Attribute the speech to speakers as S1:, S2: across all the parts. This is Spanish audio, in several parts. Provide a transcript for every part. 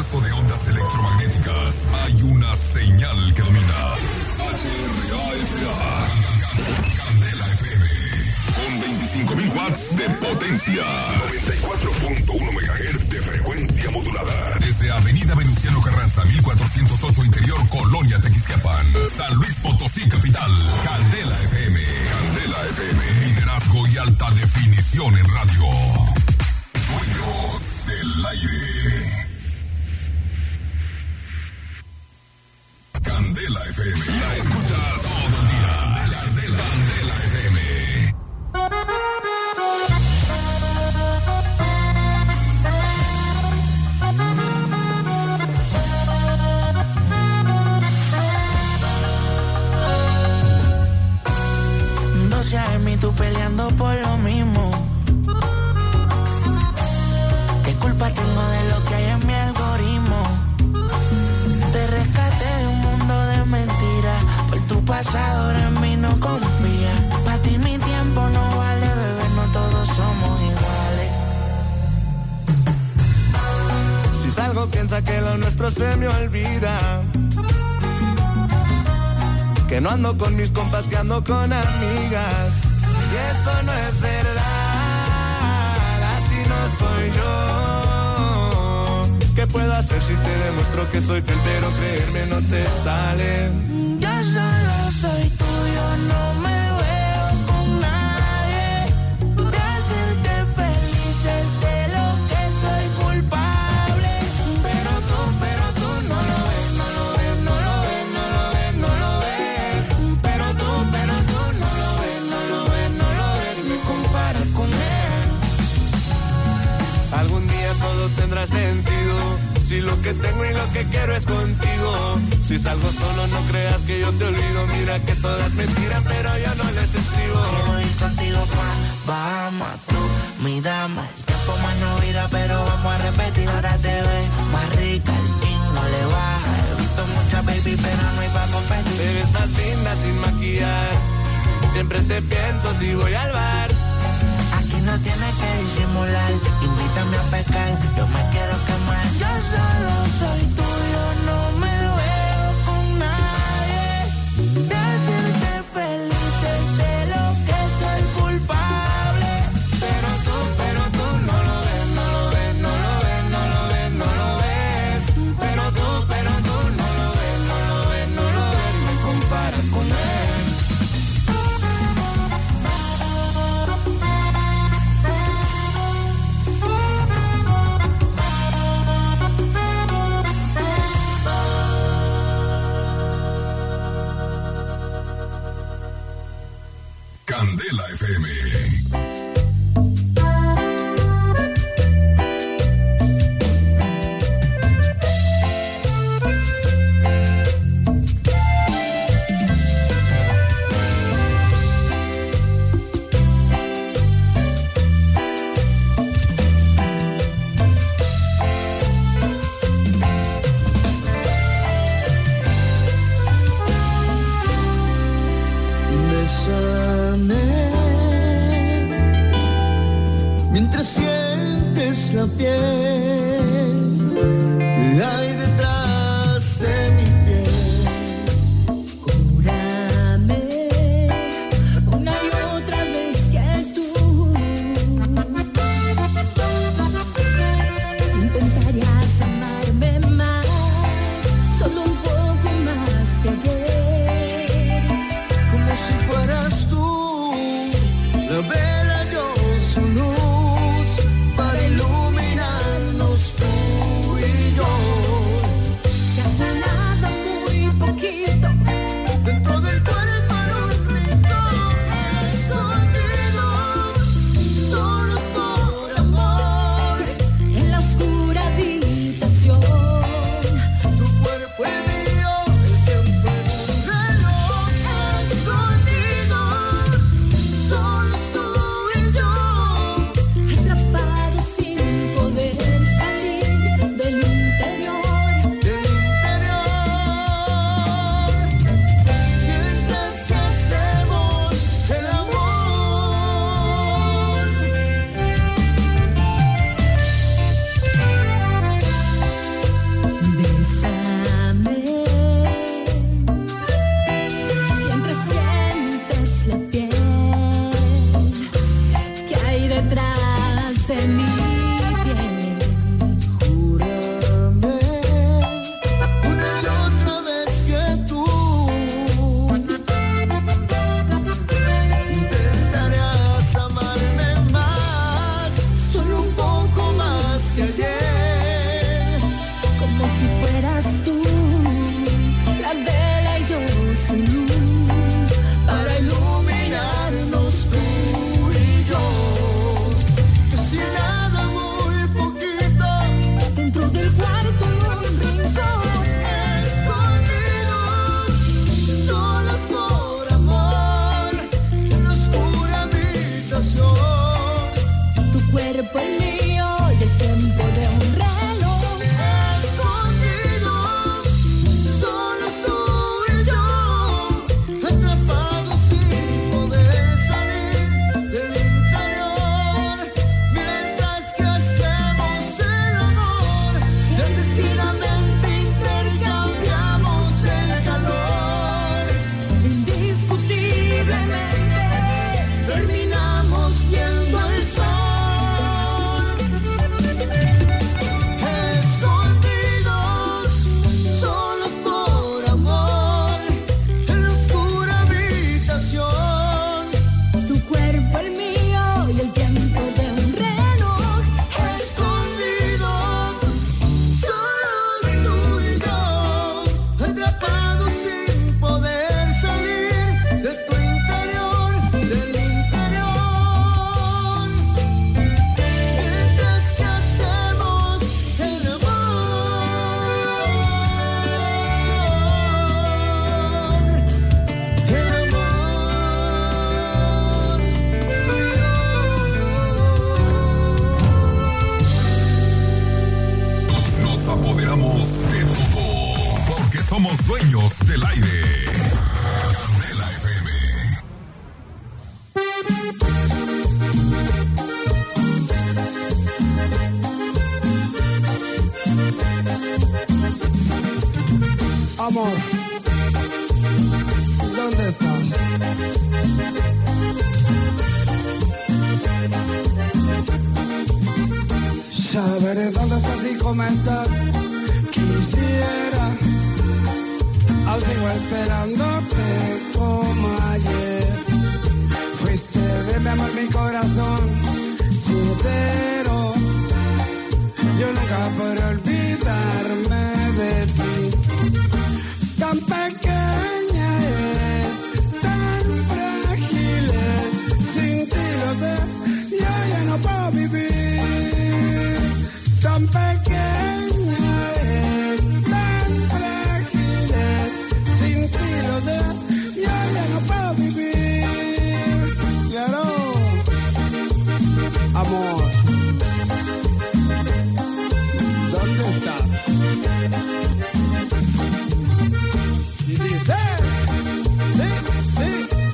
S1: universo de ondas electromagnéticas hay una señal que domina. Candela FM. Con 25.000 watts de potencia. 94.1 MHz de frecuencia modulada. Desde Avenida Venustiano Carranza, 1408 Interior, Colonia Tequisquiapan. San Luis Potosí, capital. Candela FM. Candela FM. Liderazgo y alta definición en radio. Dueños del aire. Candela FM. La escuchas todo el día. Candela FM.
S2: Y tú peleando por lo mismo. ¿Qué culpa tengo de lo que hay en mi algoritmo? Te rescaté de un mundo de mentiras. Por tu pasado ahora en mí no confía. Para ti mi tiempo no vale, bebé, no todos somos iguales.
S3: Si salgo piensa que lo nuestro se me olvida. Que no ando con mis compas, que ando con amigas. Y eso no es verdad, así no soy yo. ¿Qué puedo hacer si te demuestro que soy fiel, pero creerme no te sale?
S2: Yo solo soy tuyo, no me veo con nadie. De hacerte feliz es de lo que soy culpable. Pero tú no lo ves, no lo ves, no lo ves, no lo ves, no lo ves. Pero tú no lo ves, no lo ves, no lo ves, ni comparas con él.
S3: Algún día todo tendrá sentido, si lo que tengo y lo que quiero es contigo. Si salgo solo no creas que yo te olvido. Mira que todas me tiran pero yo no les escribo.
S2: Quiero ir contigo pa' Bahamas, tú, mi dama. El tiempo más no vira pero vamos a repetir. Ahora te ves más rica, el pin no le baja. He visto muchas baby pero no hay pa' competir.
S3: Te ves más linda sin maquillar. Siempre te pienso si voy al bar.
S2: Aquí no tienes que disimular. Invítame a pescar, yo me quiero quemar. Yo solo soy tuyo, no me veo con nadie. De hacerte feliz es de lo que soy culpable. Pero tú no lo ves, no lo ves, no lo ves, no lo ves, no lo ves. Pero tú no lo ves, no lo ves, no lo ves, me comparas con él.
S1: Candela FM.
S4: Mientras sientes la piel que hay detrás de mi piel,
S5: júrame una y otra vez que tú intentarías amarme más, solo un poco más que ayer,
S4: como si fueras tú la vela, yo su luz para iluminarnos tú y yo.
S5: que hace nada muy poquito
S4: Dentro del cuerpo los gritos escondidos, solos por amor.
S5: en la oscura habitación. dentro del cuarto en un rincón,
S4: escondidos, solos por amor, en la oscura habitación.
S5: tu cuerpo es mío y el tiempo de un reloj.
S4: Escondidos, solos tú y yo, atrapados sin poder salir del interior, mientras que hacemos el amor, clandestinamente intercambiamos el calor.
S5: Indiscutiblemente
S4: Terminamos viendo el sol, escondidos, solos por amor, en la oscura habitación.
S5: tu cuerpo es mío y el tiempo de un reloj.
S4: Escondidos, solos tú y yo, atrapados sin poder salir de tu interior, del interior, mientras que hacemos el
S1: Nos apoderamos de todo, porque somos dueños del aire. Candela FM.
S4: Amor, ¿dónde estás? Saber dónde estás y cómo estás. Quisiera, aún sigo esperándote como ayer. Fuiste de mi amor, mi corazón sincero. Yo nunca podré olvidarme de ti. Tan pequeña es, tan frágil es, sin ti lo sé, yo ya no puedo vivir. Tan pequeña es, tan frágil es, sin ti lo sé, yo ya no puedo vivir. Claro, amor, ¿dónde estás? Y dice, sí, sí.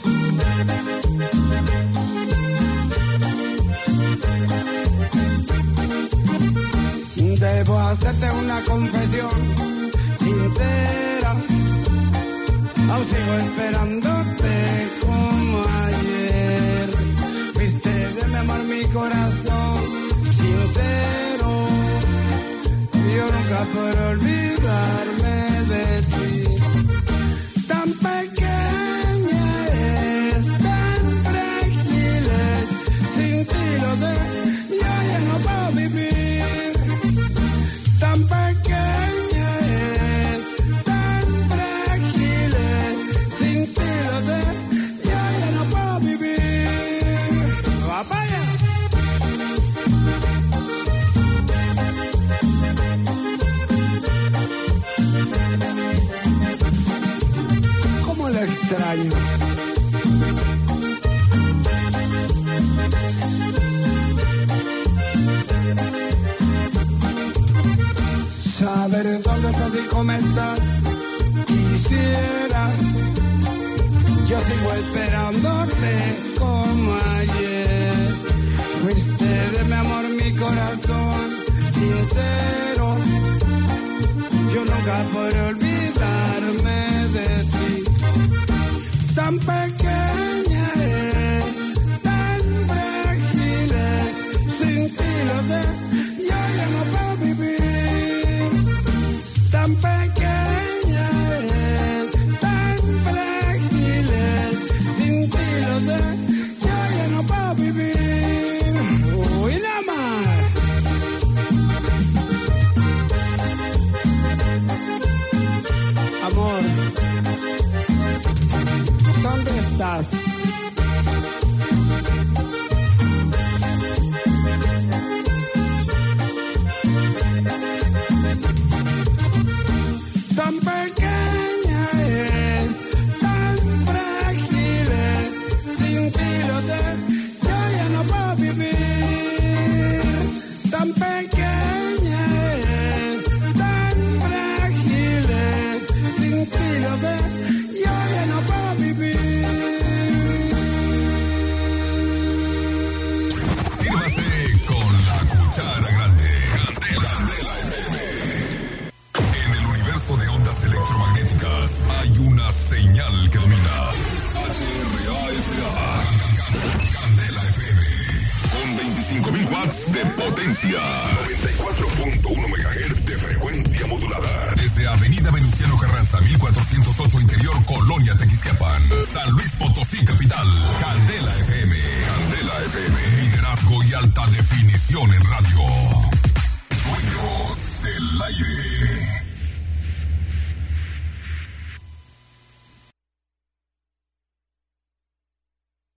S4: Debo hacerte una confesión sincera. Aún sigo esperándote como ayer. Fuiste de mi amor, mi corazón sincero. Yo nunca podré olvidarme de ti. Tan pequeña es, tan frágil es, sin ti lo sé, yo ya no puedo vivir. Tan pequeña es, tan frágil es, sin ti lo sé, yo ya no puedo vivir. ¡Va para allá! ¿Cómo lo extraño? Saber dónde estás y cómo estás. Quisiera, yo sigo esperándote como ayer. Fuiste de mi amor, mi corazón sincero. Yo nunca podré olvidarme de ti. Tan pequeña es, tan frágil es, sin ti lo sé, yo ya no puedo vivir. Tan pequeña es, tan frágil es, sin ti lo sé, yo ya no puedo vivir. Uy, nada más. Amor, ¿dónde estás?
S1: cara grande. Candela FM. En el universo de ondas electromagnéticas hay una señal que domina. HRASA. Candela FM. Con 25.000 watts de potencia. 94.1 MHz de frecuencia modulada. Desde Avenida Venustiano Carranza, 1408 Interior, Colonia Tequisquiapan. San Luis Potosí, capital. Candela FM. Candela FM. Liderazgo y alta definición en radio. Dueños del aire.